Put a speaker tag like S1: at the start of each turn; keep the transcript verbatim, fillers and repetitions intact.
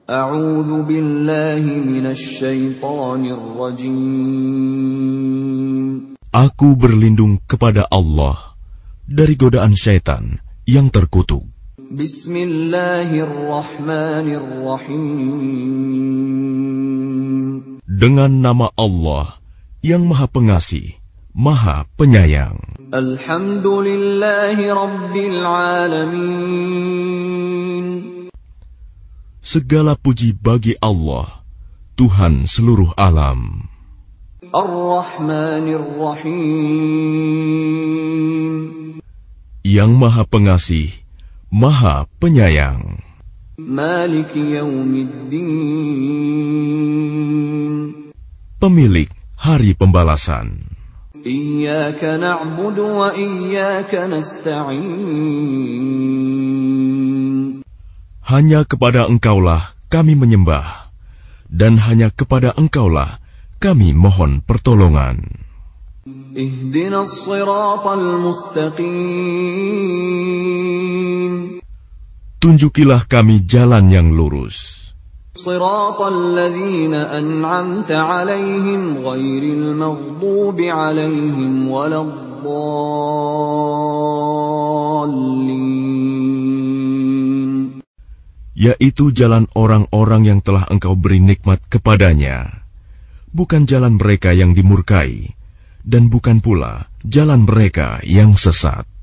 S1: A'udzu billahi minasy syaithanir rajim.
S2: Aku berlindung kepada Allah dari godaan syaitan yang terkutuk.
S1: Bismillahirrahmanirrahim.
S2: Dengan nama Allah yang Maha Pengasih, Maha Penyayang.
S1: Alhamdulillahi Rabbil Alamin.
S2: Segala puji bagi Allah, Tuhan seluruh alam.
S1: Ar-Rahmanir-Rahim.
S2: Yang Maha Pengasih, Maha Penyayang.
S1: Maliki Yaumiddin.
S2: Pemilik Hari Pembalasan.
S1: Iyyaka na'budu wa iyyaka nasta'in.
S2: Hanya kepada Engkaulah kami menyembah, dan hanya kepada Engkaulah kami mohon pertolongan.
S1: Ihdinas siratal mustaqim.
S2: Tunjukilah kami jalan yang lurus.
S1: Siratal ladzina an'amta 'alaihim ghairil maghdubi 'alaihim waladdallin.
S2: Yaitu jalan orang-orang yang telah Engkau beri nikmat kepadanya, bukan jalan mereka yang dimurkai, dan bukan pula jalan mereka yang sesat.